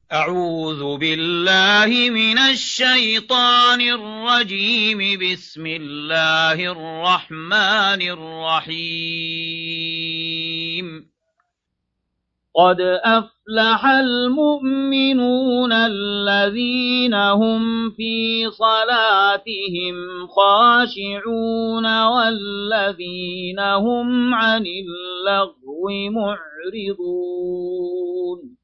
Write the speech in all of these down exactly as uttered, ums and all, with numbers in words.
أعوذ بالله من الشيطان الرجيم. بسم الله الرحمن الرحيم. قد أفلح المؤمنون الذين هم في صلاتهم خاشعون والذين هم عن اللغو معرضون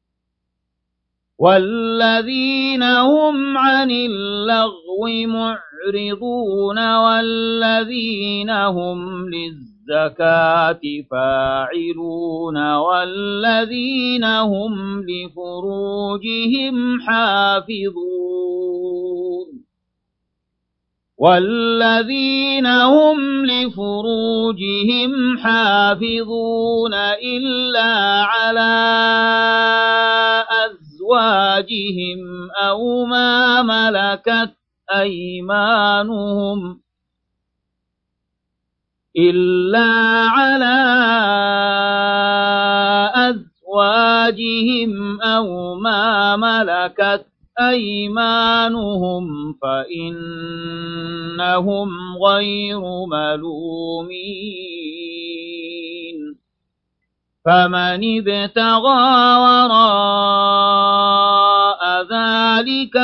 والذين هم عن اللغو معرضون والذين هم للزكاة فاعلون والذين هم لفروجهم حافظون والذين هم لفروجهم حافظون إلا على أزواجهم أو ما ملكت أيمانهم إلا على أزواجهم أو ما ملكت أيمانهم فإنهم غير ملومين فمن ابتغى وراء ذلك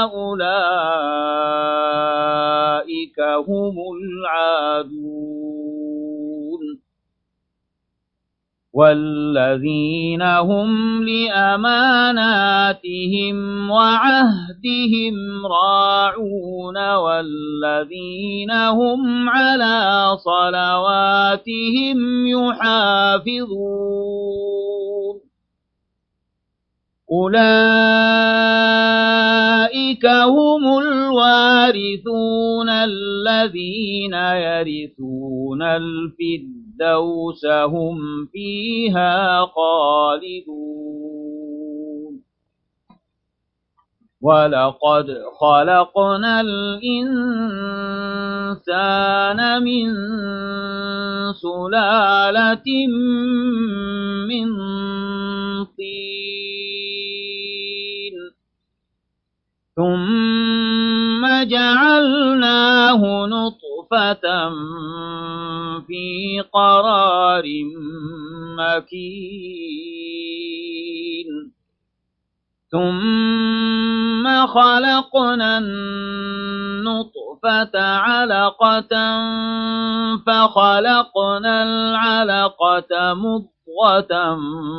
فأولئك هم العادون والذين هم لأماناتهم وعهدهم راعون والذين هم على صلواتهم يحافظون أولئك هم الوارثون الذين يرثون الفردوس الفردوس هم فيها خالدون ولقد خلقنا الإنسان من سلالة من طين ثم جعلناه نطفة في قرار مكين ثم خلقنا النطفة علقة فخلقنا العلقة مضغة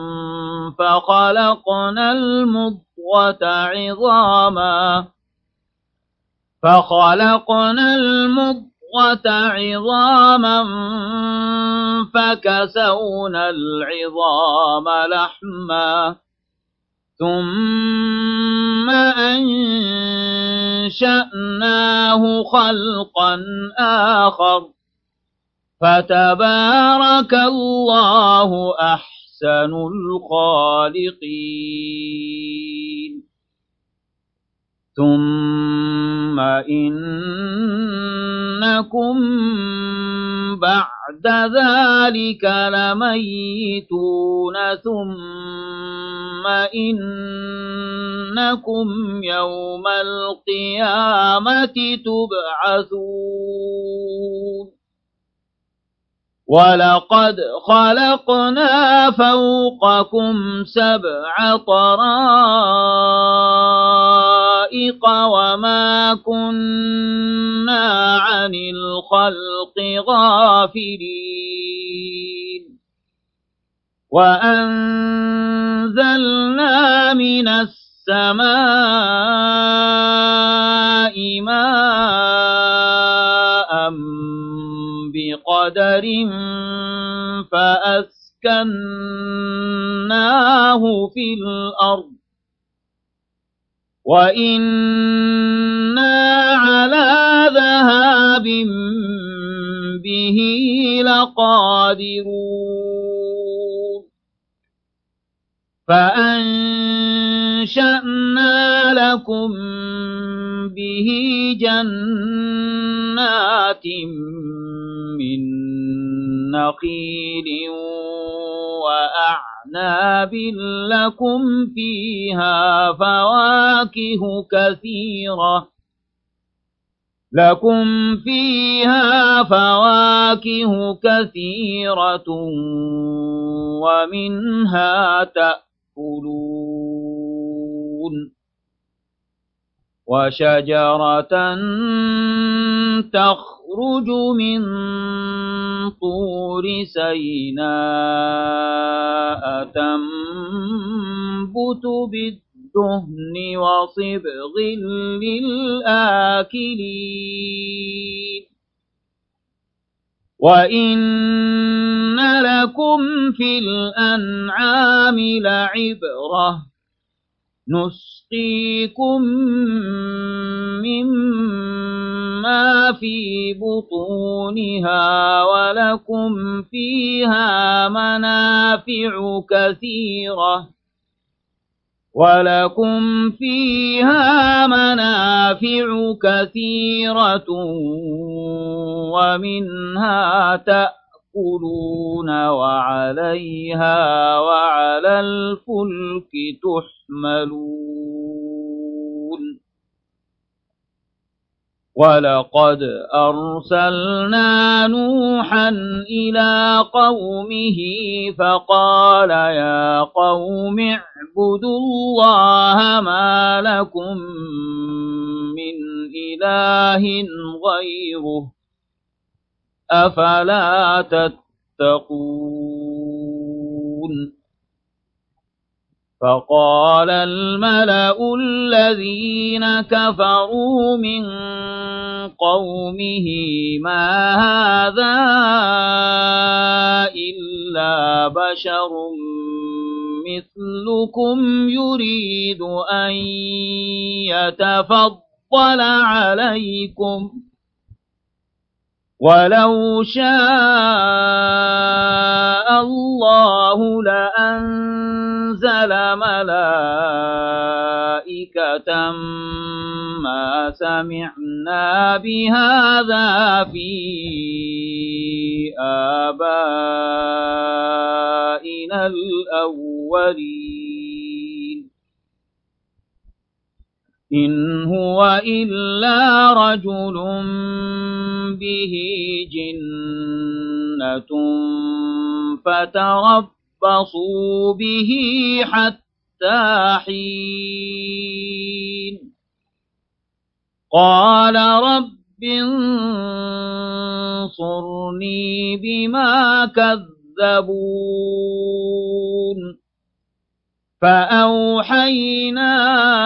فخلقنا المضغة عظاما فخلقنا المضغة عظاما فكسونا العظام لحما ثم أنشأناه خلقا آخر فتبارك الله أحسن الخالقين ثم إنكم بعد ذلك لميتون ثم إنكم يوم القيامة تبعثون ولقد خلقنا فوقكم سبع طرائق وما كنا عن الخلق غافلين وأنزلنا من السماء ماء بقدر فأسكناه في الأرض وإنا على ذهاب به لقادرون فأنشأنا لكم به جنات من نخيل وأعناب أعناب لكم فيها فواكه كثيرة لكم فيها فواكه كثيرة ومنها تأكلون وشجرة تخرج من طور سيناء تنبت بالدهن وصبغ للآكلين وإن لكم في الأنعام لعبرة نسقيكم مما في بطونها ولكم فيها منافع كثيرة ولكم فيها منافع كثيرة ومنها تأكلون وعليها وعلى الفلك تحملون ولقد أرسلنا نوحا إلى قومه فقال يا قوم اعبدوا الله ما لكم من إله غيره أفلا تتقون فقال الملأ الذين كفروا من قومه ما هذا إلا بشر مثلكم يريد أن يتفضل عليكم ولو شاء الله لأنزل ملائكة ما سمعنا بهذا في آبائنا الأولين إن هو إلا رجل به جنة فتربصوا به حتى حين قال رب انصرني بما كذبون فأوحينا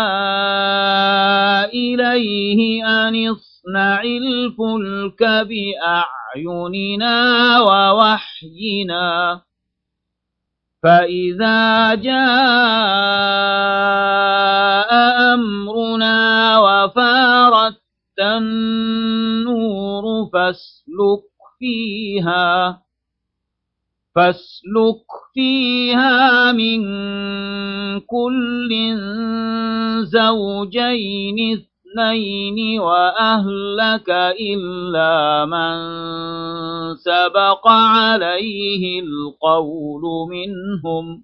إليه أن اصنع الفلك بأعيننا ووحينا فإذا جاء أمرنا وفارت النور فاسلك فيها فاسلك فيها من كل زوجين اثنين وأهلك إلا من سبق عليه القول منهم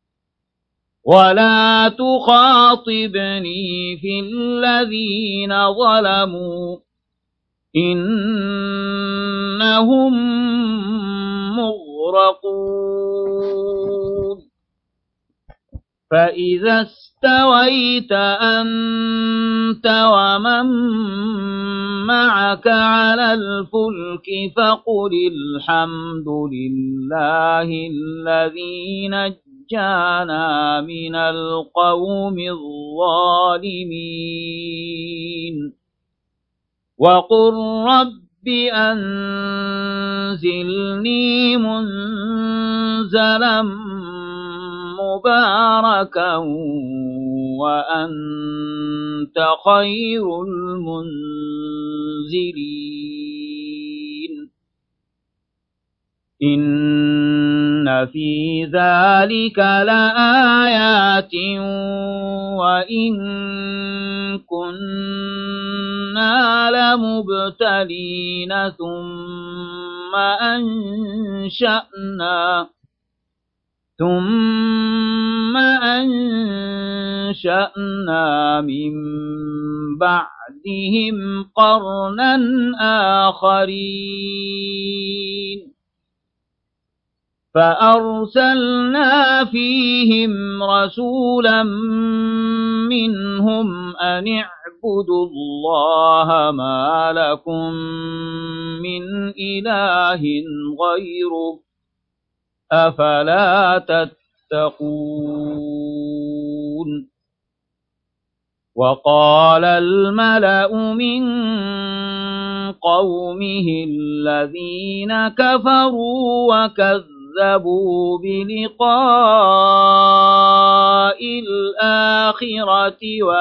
ولا تخاطبني في الذين ظلموا إنهم مغرقون فإذا استويت أنت ومن معك على الفلك فقل الحمد لله الذي نجانا من القوم الظالمين وقل رب أنزلني منزلا مباركا وأنت خير المنزلين إن في ذلك لآيات وإن كنا لمبتلين ثم أنشأنا ثم أنشأنا من بعدهم قرنا آخرين فأرسلنا فيهم رسولا منهم أن اعبدوا الله ما لكم من إله غيره أفلا تتقون وقال الملأ من قومه الذين كفروا وكذبوا بلقاء الآخرة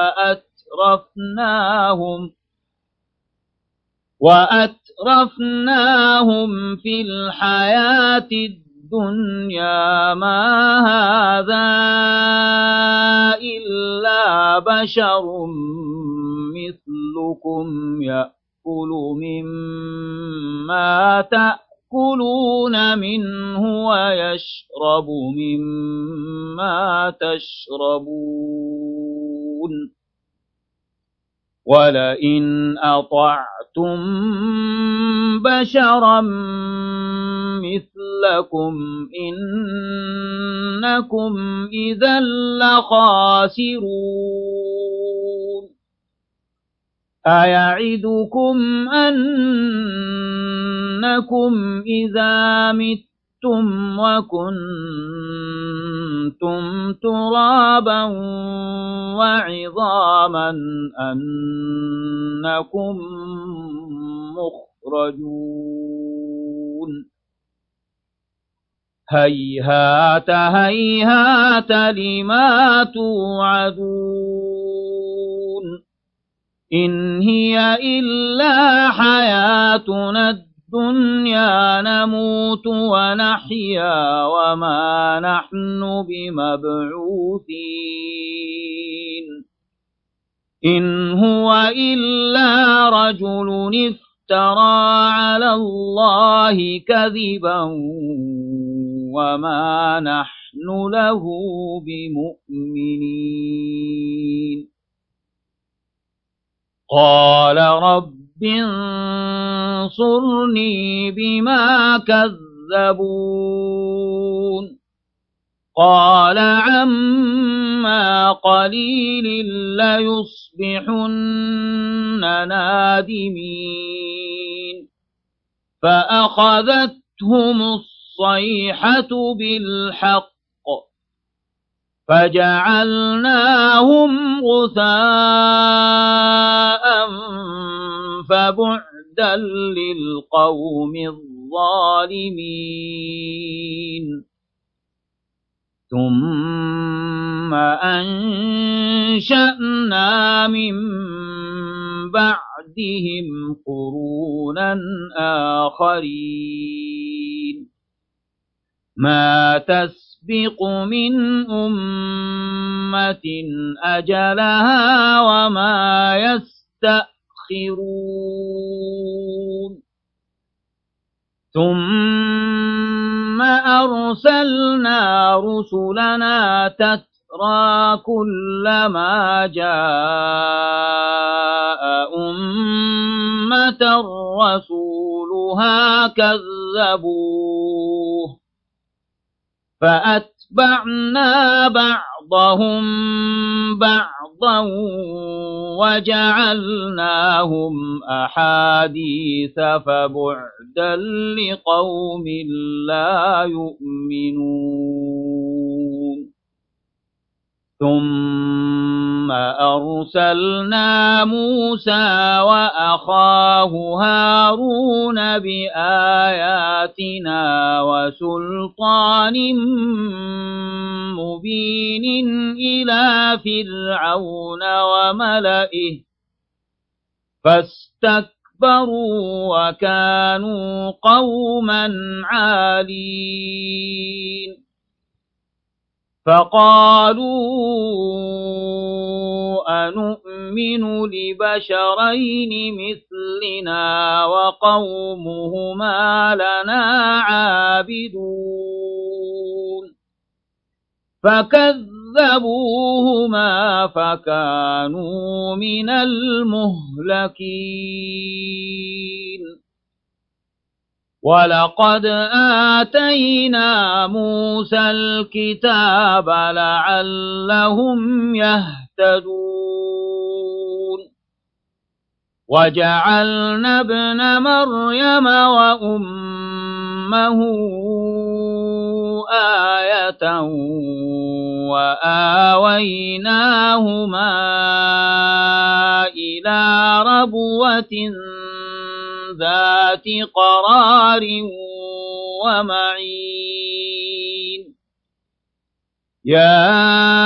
وأترفناهم وأترفناهم في الحياة الدنيا ما هذا إلا بشر مثلكم يأكل مما تأكلون منه ويشرب مما تشربون ولئن أطعتم بشرا مثلكم إنكم إذا لخاسرون أيعدكم أنكم إذا متم وكنتم ترابا وعظاما أنكم مخرجون هيهات هيهات لما توعدون إن هي إلا حياتنا الدنيا نموت ونحيا وما نحن بمبعوثين إن هو إلا رجل افترى على الله كذبا وما نحن له بمؤمنين قال رب انصرني بما كذبون قال عما قليل ليصبحن نادمين فأخذتهم الصيحة بالحق فجعلناهم غثاء فبعدا للقوم الظالمين ثم أنشأنا من بعدهم قرونا آخرين ما تسبق من أمة أجلها وما يستأخرون ثم أرسلنا رسلنا تترى كلما جاء أمة رسولها كذبوه فأتبعنا بعضهم بعضا وجعلناهم أحاديث فبعدا لقوم لا يؤمنون ثم أرسلنا موسى وأخاه هارون بآياتنا وسلطان مبين إلى فرعون وملئه فاستكبروا وكانوا قوما عالين فقالوا أنؤمن لبشرين مثلنا وقومهما لنا عابدون فكذبوهما فكانوا من المهلكين ولقد آتينا موسى الكتاب لعلهم يهتدون وجعلنا ابن مريم وأمه آية وآويناهما إلى ربوة ذات قرار ومعين يا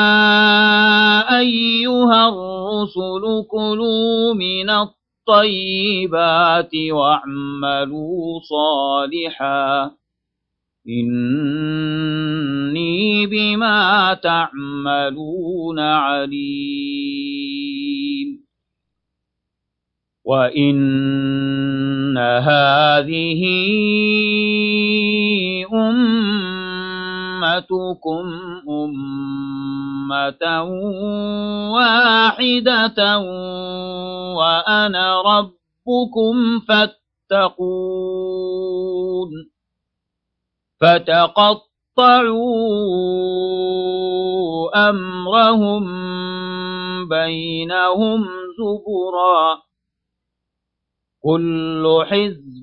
أيها الرسل كلوا من الطيبات واعملوا صالحا إني بما تعملون عليم وإن هذه أمتكم أمة واحدة وأنا ربكم فاتقون فتقطعوا أمرهم بينهم زبرا كل حزب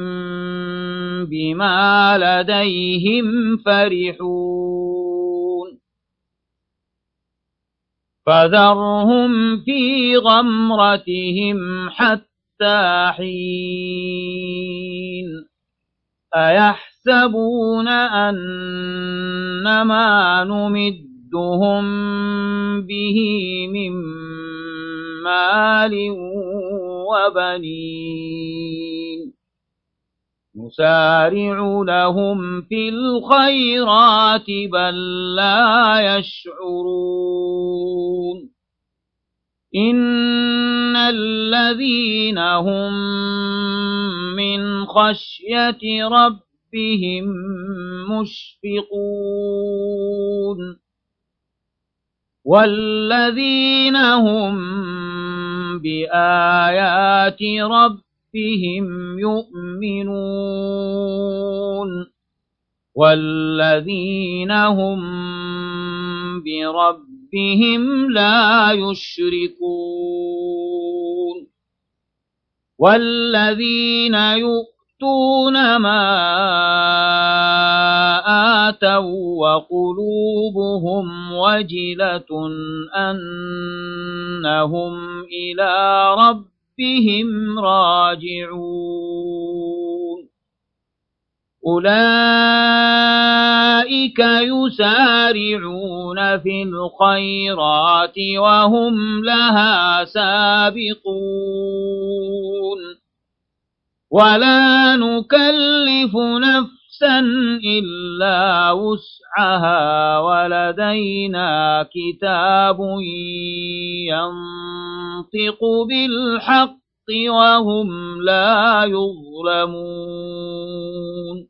بما لديهم فرحون فذرهم في غمرتهم حتى حين أيحسبون أنما نمدهم به من مال وبنين نسارع لهم في الخيرات بل لا يشعرون إن الذين هم من خشية ربهم مشفقون والذين هم بآيات ربهم يؤمنون والذين هم بربهم لا يشركون والذين يؤتون ما آتوا وقلوبهم وجلة أنهم إلى ربهم راجعون أولئك يسارعون في الخيرات وهم لها سابقون ولا نكلف نفسا إلا وسعها ولدينا كتاب ينطق بالحق وهم لا يظلمون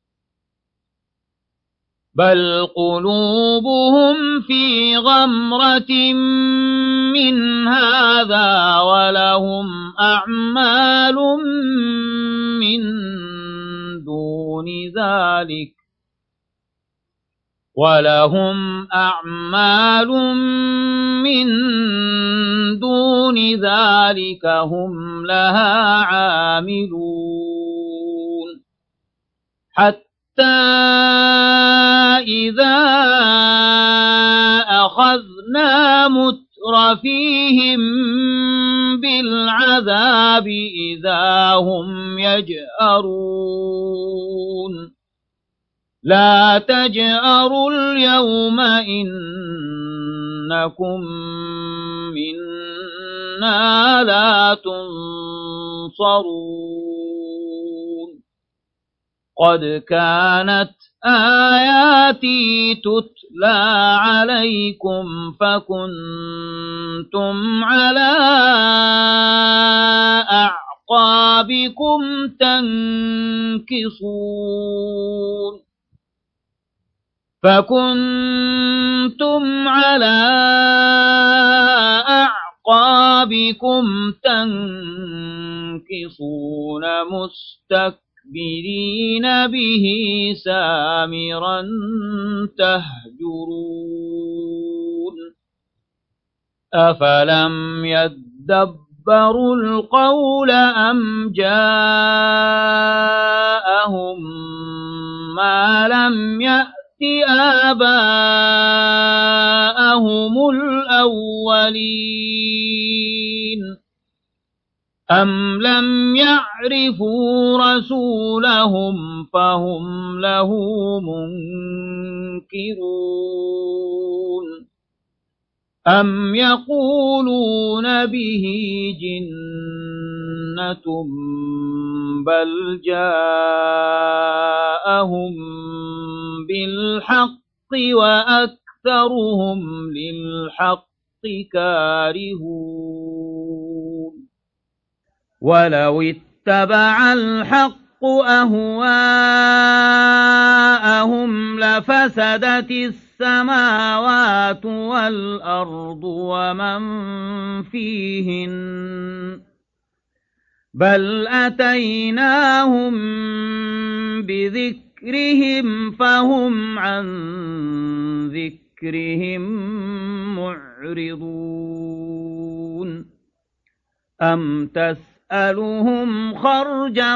بل قلوبهم في غمرة من هذا ولهم أعمال من دون ذلك ولهم أعمال من دون ذلك هم لها عاملون حتى إذا أخذنا مترفيهم بالعذاب إذا هم يجأرون لا تجأروا اليوم إنكم منا لا تنصرون قد كانت آياتي تتلى عليكم فكنتم على أعقابكم تنكصون فكنتم على أعقابكم تنكصون مستكبرين به سامرا تهجرون أفلم يدبروا القول أم جاءهم ما لم يأت آباءهم الأولين أم لم يعرفوا رسولهم فهم له منكرون أم يقولون به جنة بل جاءهم بالحق وأكثرهم للحق كارهون ولو اتبع الحق أهواءهم لفسدت السماوات والأرض ومن فيهن بل أتيناهم بذكرهم فهم عن ذكرهم معرضون أم تسألهم خرجا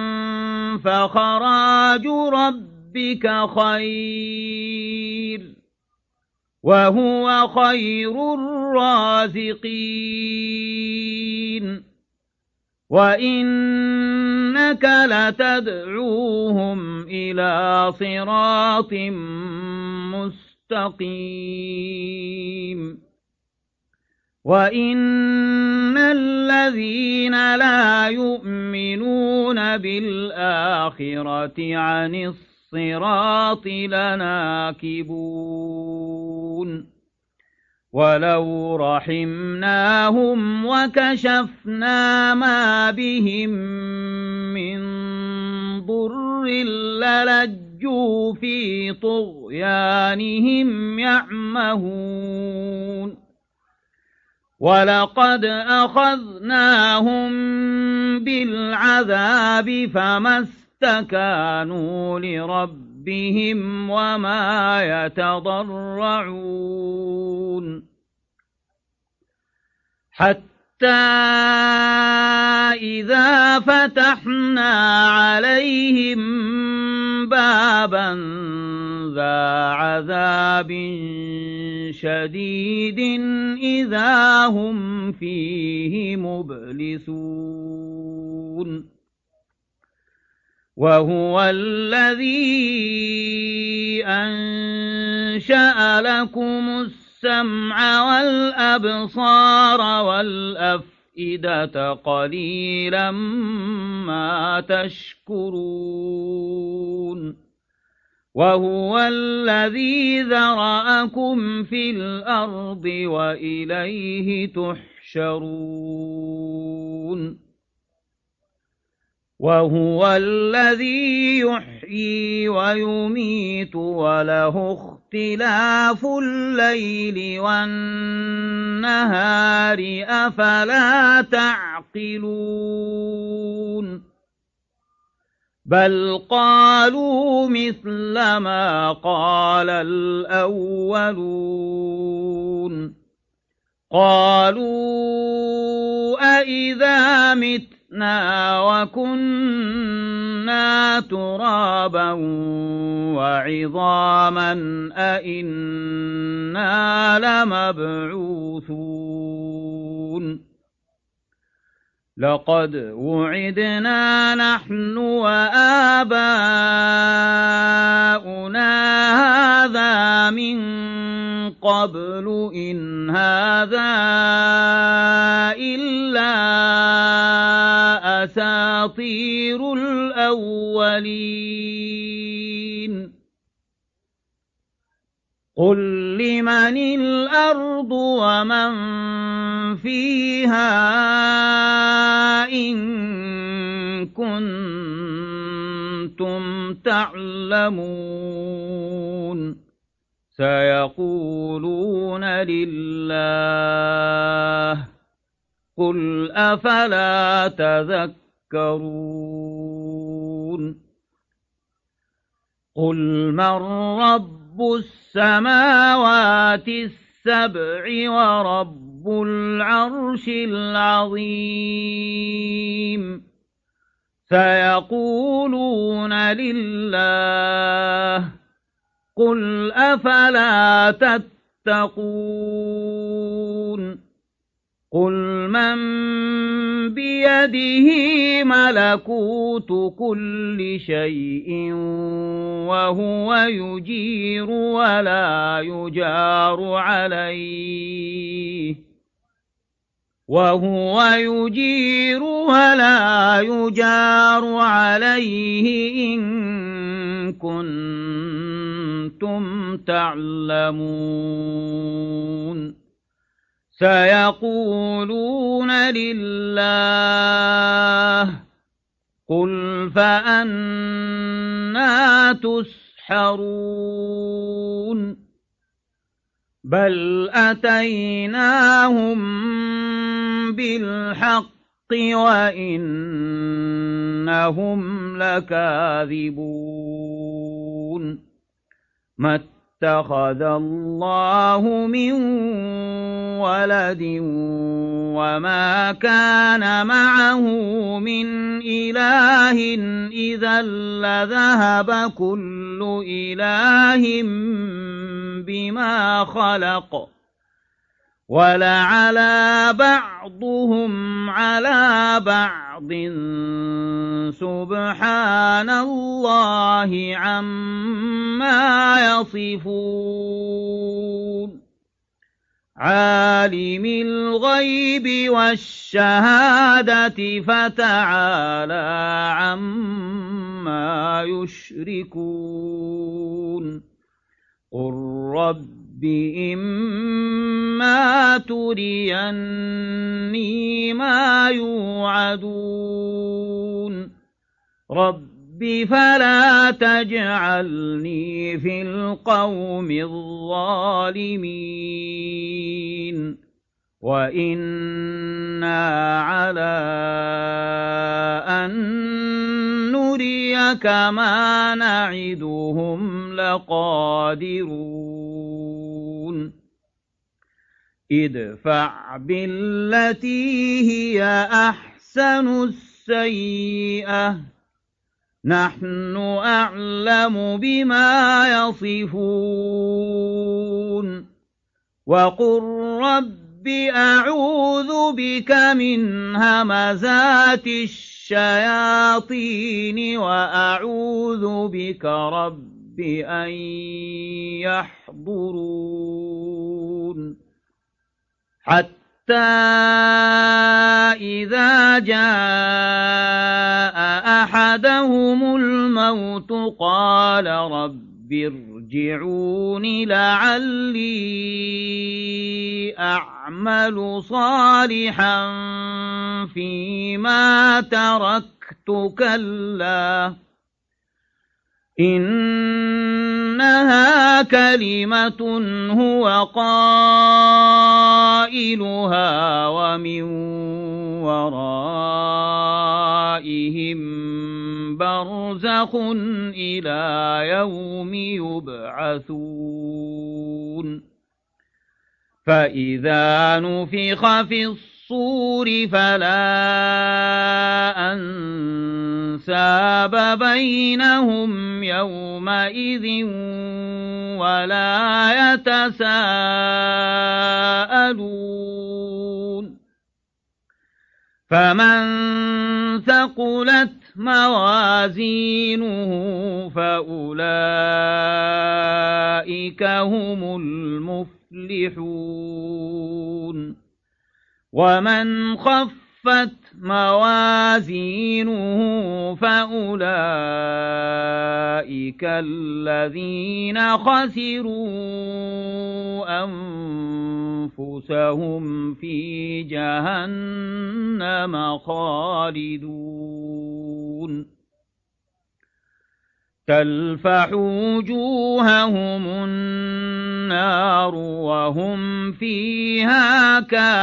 فخراج ربك خير وهو خير الرازقين وإنك لتدعوهم إلى صراط مستقيم وإن الذين لا يؤمنون بالآخرة عن الصراط لناكبون ولو رحمناهم وكشفنا ما بهم من ضر للجوا في طغيانهم يعمهون ولقد أخذناهم بالعذاب فما استكانوا لربهم وما يتضرعون حتى إذا فتحنا عليهم بابا ذا عذاب شديد إذا هم فيه مبلسون وهو الذي أنشأ لكم السمع والأبصار والأفئدة قليلا ما تشكرون وهو الذي ذرأكم في الأرض وإليه تحشرون وهو الذي يحيي ويميت وله اختلاف الليل والنهار أفلا تعقلون بل قالوا مثل ما قال الأولون قالوا أئذا متنا وكنا ترابا وعظاما أئنا لمبعوثون لقد وعدنا نحن وآباؤنا هذا من قبل إن هذا إلا أساطير الأولين قل لمن الأرض ومن فيها إن كنتم تعلمون سيقولون لله قل أفلا تذكرون قل من رب السماوات السبع ورب العرش العظيم سيقولون لله قل أفلا تتقون قل من بيده ملكوت كل شيء وهو يجير ولا يجار عليه وهو يجير ولا يجار عليه إن كنتم تعلمون سيقولون لله قل فأنى تسحرون بل أتيناهم بالحق وإنهم لكاذبون ما اتخذ الله من ولد وما كان معه من إله إذا لذهب كل إله بما خلق ولعلى بعضهم على بعض سبحان الله عما يصفون عالم الغيب والشهادة فتعالى عما يشركون قل رب إما تريني ما يوعدون رب فلا تجعلني في القوم الظالمين وإنا على أن نريك ما نعدهم لقادرون ادفع بالتي هي أحسن السيئة نحن أعلم بما يصفون وقل رب أعوذ بك من همزات الشياطين وأعوذ بك رب أن يحضرون حتى إذا جاء أحدهم الموت قال رب ارجعون لعلي أعمل صالحا فيما تركت كلا إنها كلمة هو قائلها ومن ورائهم برزخ إلى يوم يبعثون فإذا نفخ في الصور فلا أنساب بينهم يومئذ ولا يتساءلون فمن ثقلت موازينه فأولئك هم المفلحون ومن خفت موازينه فأولئك الذين خسروا أنفسهم في جهنم خالدون تلفح وجوههم النار وهم فيها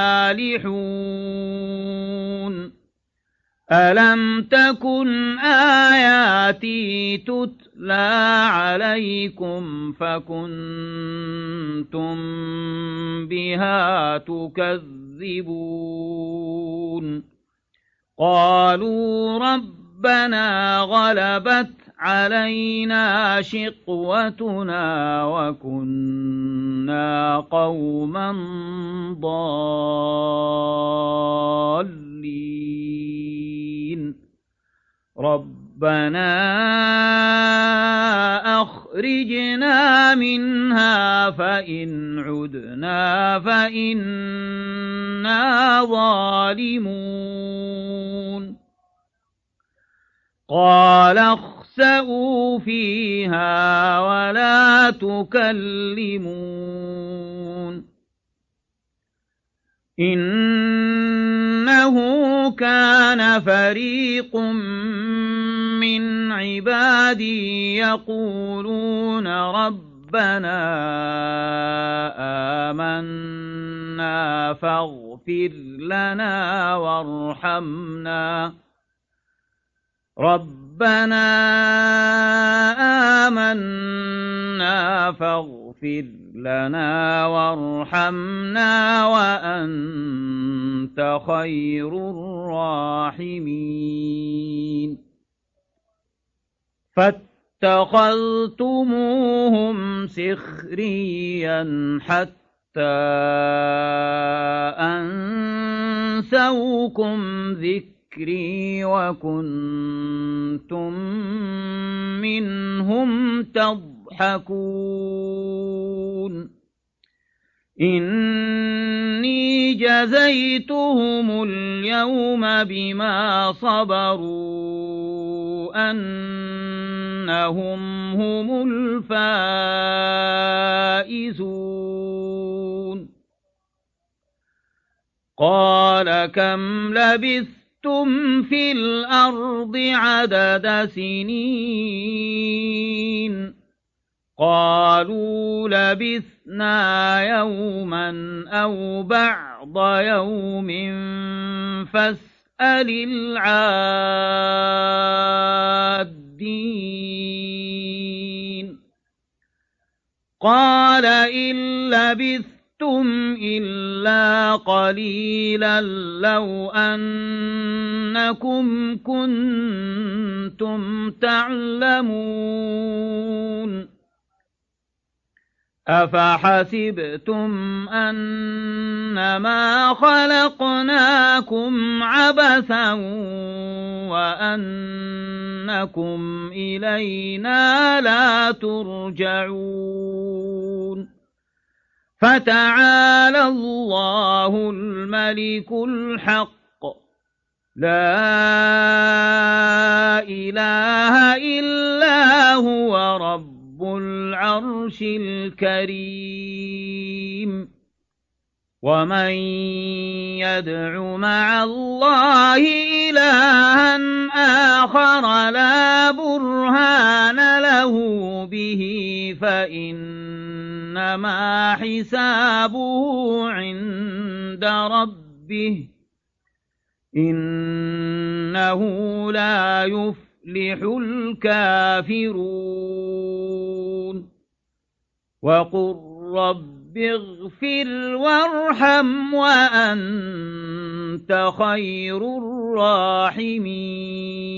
كالحون ألم تكن آياتي تتلى عليكم فكنتم بها تكذبون قالوا ربنا غلبت علينا شقوتنا وكنا قوما ضالين ربنا أخرجنا منها فإن عدنا فإنا ظالمون قال اخسئوا فيها ولا تكلمون إنه كان فريق من عبادي يقولون ربنا آمنا فاغفر لنا وارحمنا ربنا آمنا فاغفر لنا وارحمنا وأنت خير الراحمين فاتخذتموهم سخريا حتى أنسوكم ذكري وكنتم منهم تضحكون إني جزيتهم اليوم بما صبروا أنهم هم الفائزون قال كم لبثتم في الأرض عدد سنين قالوا لبثنا يوما أو بعض يوم فاسأل العادين قال إن لبثتم إلا قليلا لو أنكم كنتم تعلمون أفحسبتم أنما خلقناكم عبثا وأنكم إلينا لا ترجعون فتعالى الله الملك الحق لا إله إلا هو رب العرش الكريم ومن يدع مع الله إلها آخر لا برهان له به فإنما حسابه عند ربه إنه لا يفلح الكافرون وقل رب اغفر وارحم وأنت خير الراحمين